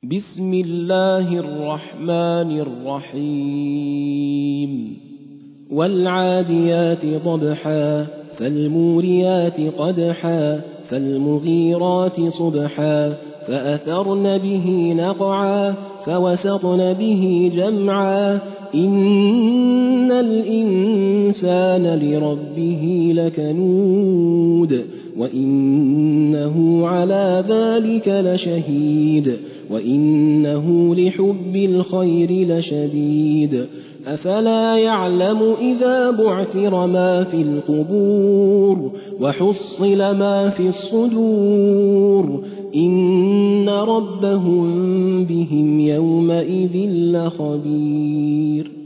بسم الله الرحمن الرحيم والعاديات ضبحا فالموريات قدحا فالمغيرات صبحا فأثرن به نقعا فوسطن به جمعا إن الإنسان لربه لكنود وإنه على ذلك لشهيد وإنه لحب الخير لشديد أفلا يعلم إذا بعثر ما في القبور وحصل ما في الصدور إن ربهم بهم يومئذ لخبير.